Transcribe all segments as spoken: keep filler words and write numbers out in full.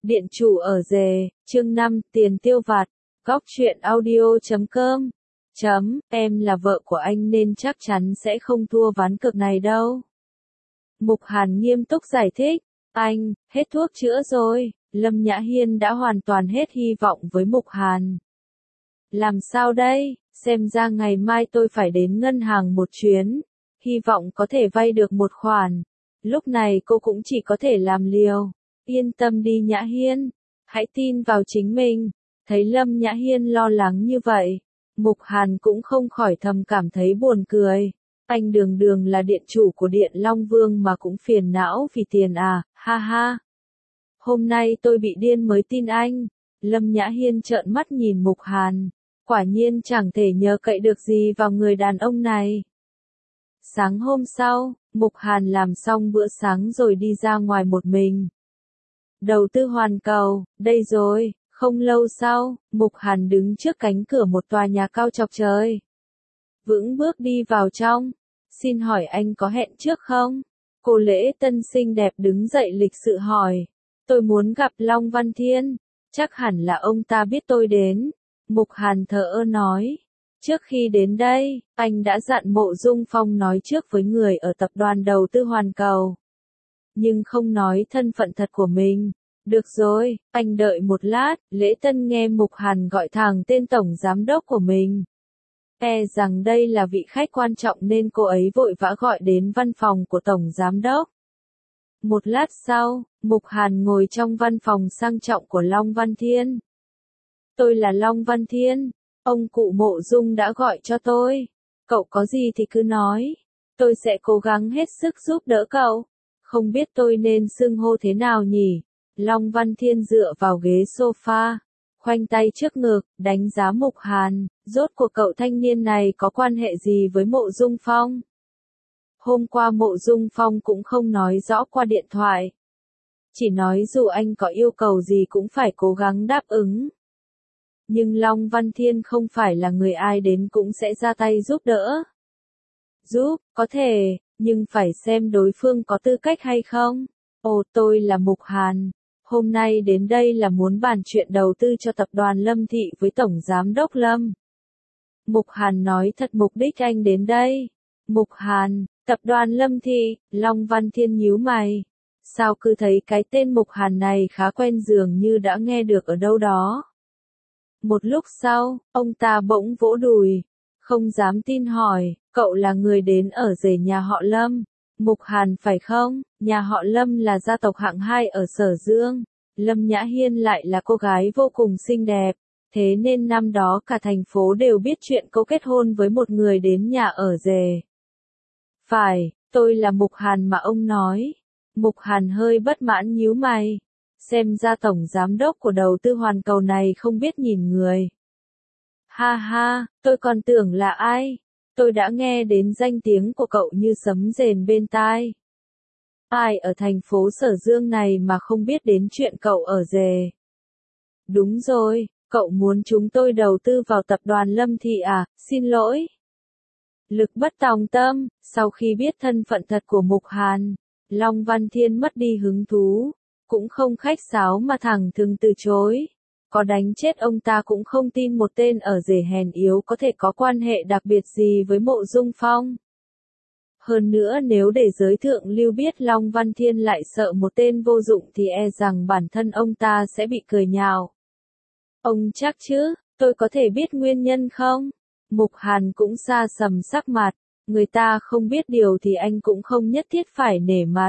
Điện chủ ở rề, chương năm, tiền tiêu vặt, góc truyện audio chấm com. Chấm, em là vợ của anh nên chắc chắn sẽ không thua ván cược này đâu. Mục Hàn nghiêm túc giải thích, anh, hết thuốc chữa rồi, Lâm Nhã Hiên đã hoàn toàn hết hy vọng với Mục Hàn. Làm sao đây, xem ra ngày mai tôi phải đến ngân hàng một chuyến, hy vọng có thể vay được một khoản. Lúc này cô cũng chỉ có thể làm liều. Yên tâm đi Nhã Hiên, hãy tin vào chính mình. Thấy Lâm Nhã Hiên lo lắng như vậy, Mục Hàn cũng không khỏi thầm cảm thấy buồn cười. Anh đường đường là điện chủ của Điện Long Vương mà cũng phiền não vì tiền à, ha ha. Hôm nay tôi bị điên mới tin anh. Lâm Nhã Hiên trợn mắt nhìn Mục Hàn, quả nhiên chẳng thể nhờ cậy được gì vào người đàn ông này. Sáng hôm sau, Mục Hàn làm xong bữa sáng rồi đi ra ngoài một mình. Đầu tư hoàn cầu, đây rồi, không lâu sau, Mục Hàn đứng trước cánh cửa một tòa nhà cao chọc trời. Vững bước đi vào trong, xin hỏi anh có hẹn trước không? Cô Lễ Tân xinh đẹp đứng dậy lịch sự hỏi, tôi muốn gặp Long Văn Thiên, chắc hẳn là ông ta biết tôi đến. Mục Hàn thờ ơ nói, trước khi đến đây, anh đã dặn Mộ Dung Phong nói trước với người ở tập đoàn đầu tư hoàn cầu. Nhưng không nói thân phận thật của mình. Được rồi, anh đợi một lát. Lễ Tân nghe Mục Hàn gọi thẳng tên tổng giám đốc của mình. E rằng đây là vị khách quan trọng nên cô ấy vội vã gọi đến văn phòng của tổng giám đốc. Một lát sau, Mục Hàn ngồi trong văn phòng sang trọng của Long Văn Thiên. Tôi là Long Văn Thiên, ông cụ Mộ Dung đã gọi cho tôi. Cậu có gì thì cứ nói, tôi sẽ cố gắng hết sức giúp đỡ cậu. Không biết tôi nên xưng hô thế nào nhỉ? Long Văn Thiên dựa vào ghế sofa, khoanh tay trước ngực, đánh giá Mục Hàn, rốt cuộc cậu thanh niên này có quan hệ gì với Mộ Dung Phong? Hôm qua Mộ Dung Phong cũng không nói rõ qua điện thoại. Chỉ nói dù anh có yêu cầu gì cũng phải cố gắng đáp ứng. Nhưng Long Văn Thiên không phải là người ai đến cũng sẽ ra tay giúp đỡ. Giúp, có thể, nhưng phải xem đối phương có tư cách hay không. Ồ, tôi là Mục Hàn. Hôm nay đến đây là muốn bàn chuyện đầu tư cho tập đoàn Lâm Thị với Tổng Giám đốc Lâm. Mục Hàn nói thật mục đích anh đến đây. Mục Hàn, tập đoàn Lâm Thị, Long Văn Thiên nhíu mày. Sao cứ thấy cái tên Mục Hàn này khá quen dường như đã nghe được ở đâu đó. Một lúc sau, ông ta bỗng vỗ đùi. Không dám tin hỏi, cậu là người đến ở rể nhà họ Lâm. Mục Hàn phải không? Nhà họ Lâm là gia tộc hạng hai ở Sở Dương. Lâm Nhã Hiên lại là cô gái vô cùng xinh đẹp. Thế nên năm đó cả thành phố đều biết chuyện cô kết hôn với một người đến nhà ở rể. Phải, tôi là Mục Hàn mà ông nói. Mục Hàn hơi bất mãn nhíu mày. Xem ra tổng giám đốc của đầu tư hoàn cầu này không biết nhìn người. Ha ha, tôi còn tưởng là ai? Tôi đã nghe đến danh tiếng của cậu như sấm rền bên tai. Ai ở thành phố Sở Dương này mà không biết đến chuyện cậu ở rể? Đúng rồi, cậu muốn chúng tôi đầu tư vào tập đoàn Lâm Thị à, xin lỗi. Lực bất tòng tâm, sau khi biết thân phận thật của Mục Hàn, Long Văn Thiên mất đi hứng thú, cũng không khách sáo mà thẳng thừng từ chối. Có đánh chết ông ta cũng không tin một tên ở rể hèn yếu có thể có quan hệ đặc biệt gì với Mộ Dung Phong. Hơn nữa nếu để giới thượng lưu biết Long Văn Thiên lại sợ một tên vô dụng thì e rằng bản thân ông ta sẽ bị cười nhạo. Ông chắc chứ, tôi có thể biết nguyên nhân không? Mục Hàn cũng xa sầm sắc mặt, người ta không biết điều thì anh cũng không nhất thiết phải nể mặt.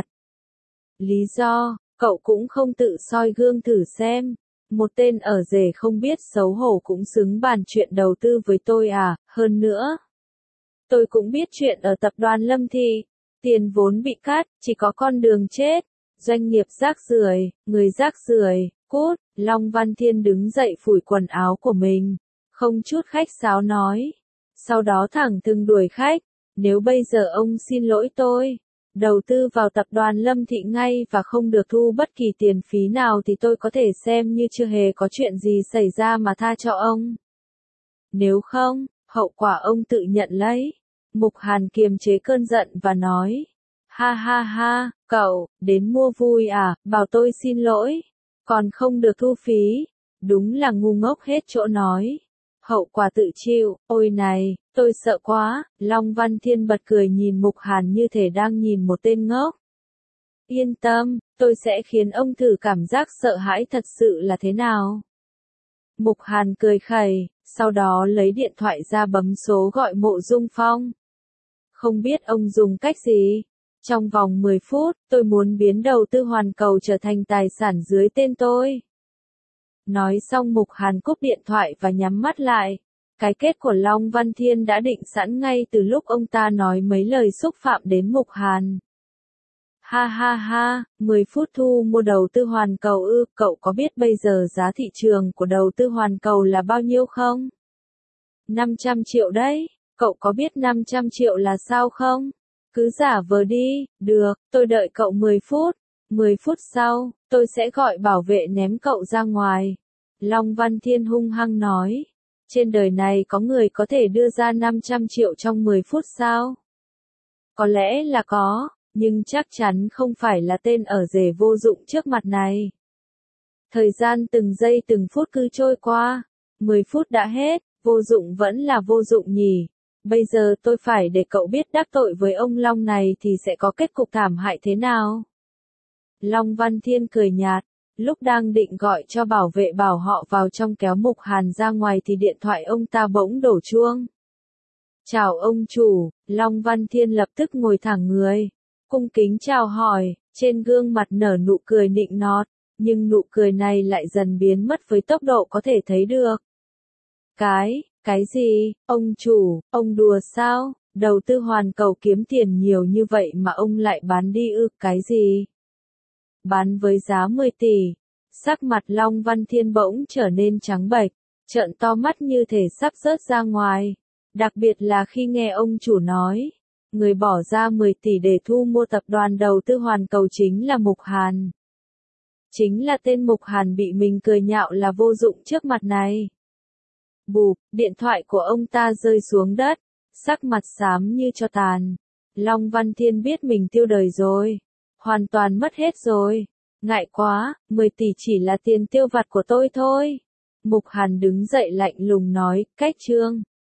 Lý do, cậu cũng không tự soi gương thử xem. Một tên ở rể không biết xấu hổ cũng xứng bàn chuyện đầu tư với tôi à, hơn nữa. Tôi cũng biết chuyện ở tập đoàn Lâm Thị, tiền vốn bị cắt, chỉ có con đường chết, doanh nghiệp rác rưởi, người rác rưởi, cút. Long Văn Thiên đứng dậy phủi quần áo của mình, không chút khách sáo nói. Sau đó thẳng thừng đuổi khách, nếu bây giờ ông xin lỗi tôi, đầu tư vào tập đoàn Lâm Thị ngay và không được thu bất kỳ tiền phí nào thì tôi có thể xem như chưa hề có chuyện gì xảy ra mà tha cho ông. Nếu không, hậu quả ông tự nhận lấy. Mục Hàn kiềm chế cơn giận và nói. Ha ha ha, cậu, đến mua vui à, bảo tôi xin lỗi. còn không được thu phí, đúng là ngu ngốc hết chỗ nói. Hậu quả tự chịu, ôi này, tôi sợ quá, Long Văn Thiên bật cười nhìn Mục Hàn như thể đang nhìn một tên ngốc. Yên tâm, tôi sẽ khiến ông thử cảm giác sợ hãi thật sự là thế nào. Mục Hàn cười khẩy, sau đó lấy điện thoại ra bấm số gọi Mộ Dung Phong. Không biết ông dùng cách gì? Trong vòng mười phút, tôi muốn biến đầu tư hoàn cầu trở thành tài sản dưới tên tôi. Nói xong Mục Hàn cúp điện thoại và nhắm mắt lại. Cái kết của Long Văn Thiên đã định sẵn ngay từ lúc ông ta nói mấy lời xúc phạm đến Mục Hàn. Ha ha ha, mười phút thu mua đầu tư hoàn cầu ư, cậu có biết bây giờ giá thị trường của đầu tư hoàn cầu là bao nhiêu không? năm trăm triệu đấy, cậu có biết năm trăm triệu là sao không? Cứ giả vờ đi, được, tôi đợi cậu mười phút, mười phút sau, tôi sẽ gọi bảo vệ ném cậu ra ngoài. Long Văn Thiên hung hăng nói, trên đời này có người có thể đưa ra năm trăm triệu trong mười phút sao? Có lẽ là có. Nhưng chắc chắn không phải là tên ở rể vô dụng trước mặt này. Thời gian từng giây từng phút cứ trôi qua. mười phút đã hết, vô dụng vẫn là vô dụng nhỉ. Bây giờ tôi phải để cậu biết đắc tội với ông Long này thì sẽ có kết cục thảm hại thế nào. Long Văn Thiên cười nhạt, lúc đang định gọi cho bảo vệ bảo họ vào trong kéo Mục Hàn ra ngoài thì điện thoại ông ta bỗng đổ chuông. Chào ông chủ, Long Văn Thiên lập tức ngồi thẳng người. Cung kính chào hỏi, trên gương mặt nở nụ cười nịnh nọt, nhưng nụ cười này lại dần biến mất với tốc độ có thể thấy được. Cái, cái gì, ông chủ, ông đùa sao, đầu tư hoàn cầu kiếm tiền nhiều như vậy mà ông lại bán đi ư, cái gì? Bán với giá mười tỷ, sắc mặt Long Văn Thiên bỗng trở nên trắng bệch, trợn to mắt như thể sắp rớt ra ngoài, đặc biệt là khi nghe ông chủ nói. Người bỏ ra mười tỷ để thu mua tập đoàn đầu tư hoàn cầu chính là Mục Hàn. Chính là tên Mục Hàn bị mình cười nhạo là vô dụng trước mặt này. Bụp, điện thoại của ông ta rơi xuống đất, sắc mặt xám như tro tàn. Long Văn Thiên biết mình tiêu đời rồi. Hoàn toàn mất hết rồi. Ngại quá, mười tỷ chỉ là tiền tiêu vặt của tôi thôi. Mục Hàn đứng dậy lạnh lùng nói, cách chương.